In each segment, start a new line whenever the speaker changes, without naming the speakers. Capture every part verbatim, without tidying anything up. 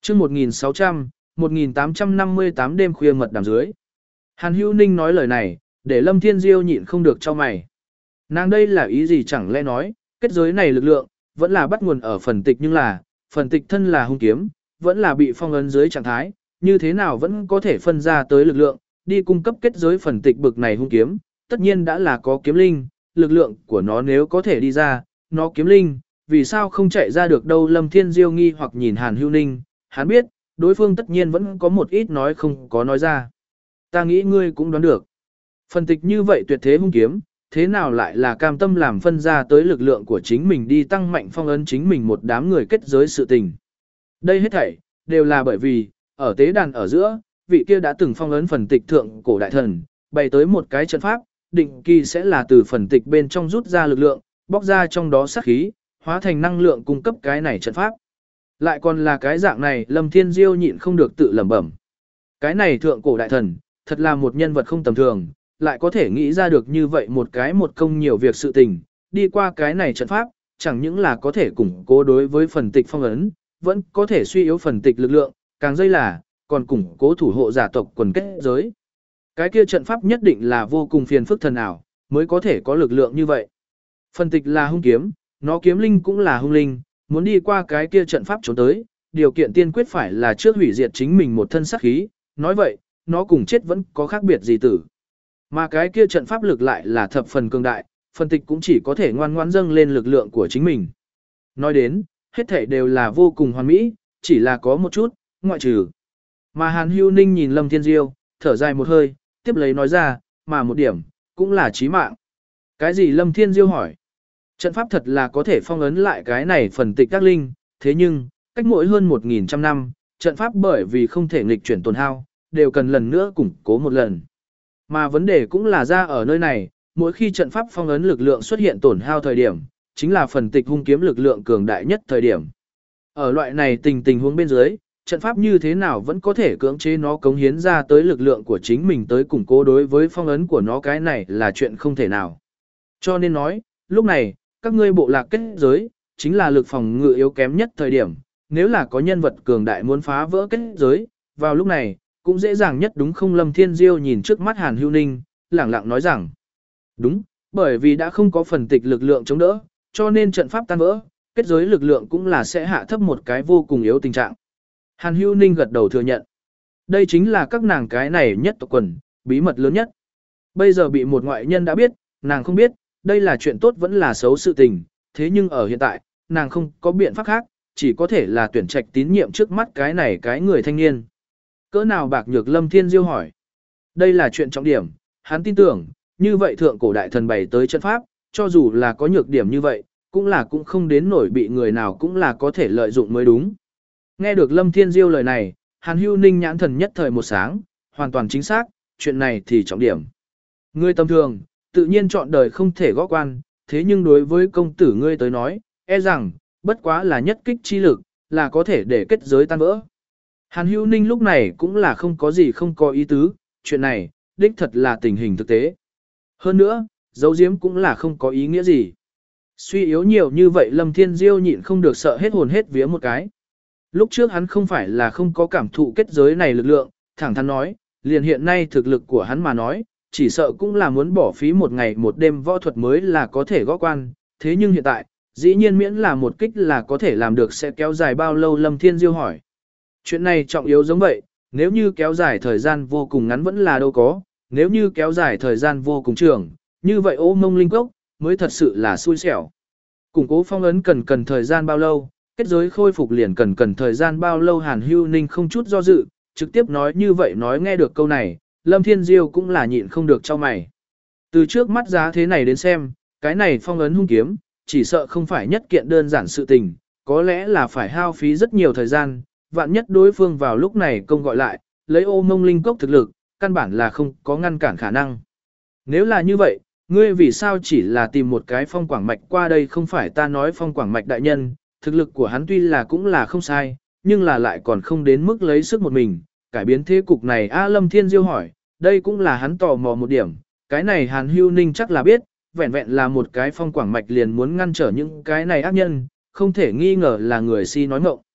chương một nghìn sáu trăm, một nghìn tám trăm năm mươi tám đêm khuya mật đàm dưới. Hàn Hữu Ninh nói lời này, để Lâm Thiên Diêu nhịn không được cho mày. Nàng đây là ý gì chẳng lẽ nói, kết giới này lực lượng, vẫn là bắt nguồn ở phần tịch nhưng là, phần tịch thân là hung kiếm, vẫn là bị phong ấn dưới trạng thái, như thế nào vẫn có thể phân ra tới lực lượng, đi cung cấp kết giới phần tịch bực này hung kiếm, tất nhiên đã là có kiếm linh, lực lượng của nó nếu có thể đi ra, nó kiếm linh, vì sao không chạy ra được đâu. Lâm Thiên Diêu nghi hoặc nhìn Hàn Hữu Ninh, hắn biết, đối phương tất nhiên vẫn có một ít nói không có nói ra. Ta nghĩ ngươi cũng đoán được. Phần tịch như vậy tuyệt thế hung kiếm, thế nào lại là cam tâm làm phân ra tới lực lượng của chính mình đi tăng mạnh phong ấn chính mình một đám người kết giới sự tình. Đây hết thảy, đều là bởi vì, ở tế đàn ở giữa, vị kia đã từng phong ấn phần tịch thượng cổ đại thần, bày tới một cái trận pháp, định kỳ sẽ là từ phần tịch bên trong rút ra lực lượng, bóc ra trong đó sát khí, hóa thành năng lượng cung cấp cái này trận pháp. Lại còn là cái dạng này, Lâm Thiên Diêu nhịn không được tự lẩm bẩm. Cái này thượng cổ đại thần, thật là một nhân vật không tầm thường, lại có thể nghĩ ra được như vậy một cái một công nhiều việc sự tình, đi qua cái này trận pháp, chẳng những là có thể củng cố đối với phần tịch phong ấn, vẫn có thể suy yếu phần tịch lực lượng, càng dây là, còn củng cố thủ hộ giả tộc quần kết giới. Cái kia trận pháp nhất định là vô cùng phiền phức thần ảo, mới có thể có lực lượng như vậy. Phần tịch là hung kiếm, nó kiếm linh cũng là hung linh, muốn đi qua cái kia trận pháp trốn tới, điều kiện tiên quyết phải là trước hủy diệt chính mình một thân sát khí, nói vậy, nó cùng chết vẫn có khác biệt gì tử. Mà cái kia trận pháp lực lại là thập phần cường đại, phần tịch cũng chỉ có thể ngoan ngoãn dâng lên lực lượng của chính mình. Nói đến, hết thảy đều là vô cùng hoàn mỹ, chỉ là có một chút, ngoại trừ. Mà Hàn Hữu Ninh nhìn Lâm Thiên Diêu, thở dài một hơi, tiếp lấy nói ra, mà một điểm, cũng là chí mạng. Cái gì? Lâm Thiên Diêu hỏi. Trận pháp thật là có thể phong ấn lại cái này phần tịch các linh, thế nhưng, cách mỗi hơn một nghìn trăm năm, trận pháp bởi vì không thể nghịch chuyển tổn hao, đều cần lần nữa củng cố một lần. Mà vấn đề cũng là ra ở nơi này, mỗi khi trận pháp phong ấn lực lượng xuất hiện tổn hao thời điểm, chính là phần tịch hung kiếm lực lượng cường đại nhất thời điểm. Ở loại này tình tình huống bên dưới, trận pháp như thế nào vẫn có thể cưỡng chế nó cống hiến ra tới lực lượng của chính mình tới củng cố đối với phong ấn của nó, cái này là chuyện không thể nào. Cho nên nói, lúc này, các ngươi bộ lạc kết giới, chính là lực phòng ngự yếu kém nhất thời điểm, nếu là có nhân vật cường đại muốn phá vỡ kết giới, vào lúc này, cũng dễ dàng nhất đúng không? Lâm Thiên Diêu nhìn trước mắt Hàn Hữu Ninh, lẳng lặng nói rằng, đúng, bởi vì đã không có phần tịch lực lượng chống đỡ, cho nên trận pháp tan vỡ, kết giới lực lượng cũng là sẽ hạ thấp một cái vô cùng yếu tình trạng. Hàn Hữu Ninh gật đầu thừa nhận. Đây chính là các nàng cái này nhất tộc quần, bí mật lớn nhất. Bây giờ bị một ngoại nhân đã biết, nàng không biết, đây là chuyện tốt vẫn là xấu sự tình, thế nhưng ở hiện tại, nàng không có biện pháp khác, chỉ có thể là tuyển trạch tín nhiệm trước mắt cái này cái người thanh niên. Cỡ nào bạc nhược? Lâm Thiên Diêu hỏi. Đây là chuyện trọng điểm, hắn tin tưởng, như vậy thượng cổ đại thần bày tới trận pháp, cho dù là có nhược điểm như vậy, cũng là cũng không đến nổi bị người nào cũng là có thể lợi dụng mới đúng. Nghe được Lâm Thiên Diêu lời này, Hàn Hữu Ninh nhãn thần nhất thời một sáng, hoàn toàn chính xác, chuyện này thì trọng điểm. Ngươi tầm thường, tự nhiên chọn đời không thể gõ quan, thế nhưng đối với công tử ngươi tới nói, e rằng, bất quá là nhất kích chi lực, là có thể để kết giới tan vỡ. Hàn Hữu Ninh lúc này cũng là không có gì không có ý tứ, chuyện này, đích thật là tình hình thực tế. Hơn nữa, giấu giếm cũng là không có ý nghĩa gì. Suy yếu nhiều như vậy, Lâm Thiên Diêu nhịn không được sợ hết hồn hết vía một cái. Lúc trước hắn không phải là không có cảm thụ kết giới này lực lượng, thẳng thắn nói, liền hiện nay thực lực của hắn mà nói, chỉ sợ cũng là muốn bỏ phí một ngày một đêm võ thuật mới là có thể gõ quan, thế nhưng hiện tại, dĩ nhiên miễn là một kích là có thể làm được, sẽ kéo dài bao lâu? Lâm Thiên Diêu hỏi. Chuyện này trọng yếu giống vậy, nếu như kéo dài thời gian vô cùng ngắn vẫn là đâu có, nếu như kéo dài thời gian vô cùng trường, như vậy Ô Mông Linh Cốc mới thật sự là xui xẻo. Củng cố phong ấn cần cần thời gian bao lâu, kết giới khôi phục liền cần cần thời gian bao lâu? Hàn Hữu Ninh không chút do dự, trực tiếp nói như vậy. Nói nghe được câu này, Lâm Thiên Diêu cũng là nhịn không được chau mày. Từ trước mắt giá thế này đến xem, cái này phong ấn hung kiếm, chỉ sợ không phải nhất kiện đơn giản sự tình, có lẽ là phải hao phí rất nhiều thời gian, vạn nhất đối phương vào lúc này công gọi lại, lấy Ô Mông Linh Cốc thực lực, căn bản là không có ngăn cản khả năng. Nếu là như vậy, ngươi vì sao chỉ là tìm một cái Phong Quảng Mạch qua đây? Không phải ta nói Phong Quảng Mạch đại nhân, thực lực của hắn tuy là cũng là không sai, nhưng là lại còn không đến mức lấy sức một mình, cải biến thế cục này. A Lâm Thiên Diêu hỏi, đây cũng là hắn tò mò một điểm, cái này Hàn Hữu Ninh chắc là biết, vẹn vẹn là một cái Phong Quảng Mạch liền muốn ngăn trở những cái này ác nhân, không thể nghi ngờ là người si nói ngọng.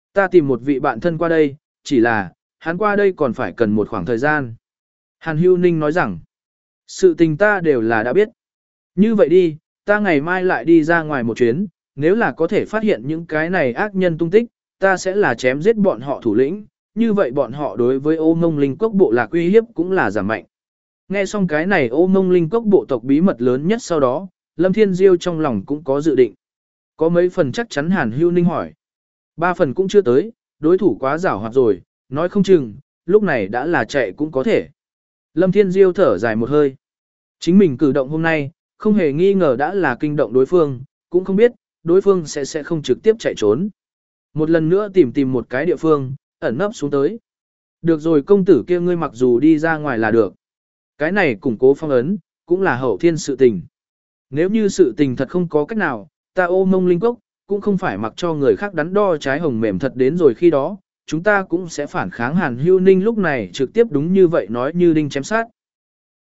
Ta tìm một vị bạn thân qua đây, chỉ là, hắn qua đây còn phải cần một khoảng thời gian. Hàn Hưu Ninh nói rằng, sự tình ta đều là đã biết. Như vậy đi, ta ngày mai lại đi ra ngoài một chuyến, nếu là có thể phát hiện những cái này ác nhân tung tích, ta sẽ là chém giết bọn họ thủ lĩnh, như vậy bọn họ đối với ô mông linh quốc bộ lạc uy hiếp cũng là giảm mạnh. Nghe xong cái này ô mông linh quốc bộ tộc bí mật lớn nhất sau đó, Lâm Thiên Diêu trong lòng cũng có dự định. Có mấy phần chắc chắn Hàn Hưu Ninh hỏi. Ba phần cũng chưa tới, đối thủ quá giảo hoạt rồi, nói không chừng, lúc này đã là chạy cũng có thể. Lâm Thiên Diêu thở dài một hơi. Chính mình cử động hôm nay, không hề nghi ngờ đã là kinh động đối phương, cũng không biết, đối phương sẽ sẽ không trực tiếp chạy trốn. Một lần nữa tìm tìm một cái địa phương, ẩn nấp xuống tới. Được rồi công tử kia ngươi mặc dù đi ra ngoài là được. Cái này củng cố phong ấn, cũng là hậu thiên sự tình. Nếu như sự tình thật không có cách nào, ta ô mông linh cốc, cũng không phải mặc cho người khác đắn đo trái hồng mềm thật đến rồi khi đó, chúng ta cũng sẽ phản kháng Hàn Hưu Ninh lúc này trực tiếp đúng như vậy nói như đinh chém sát.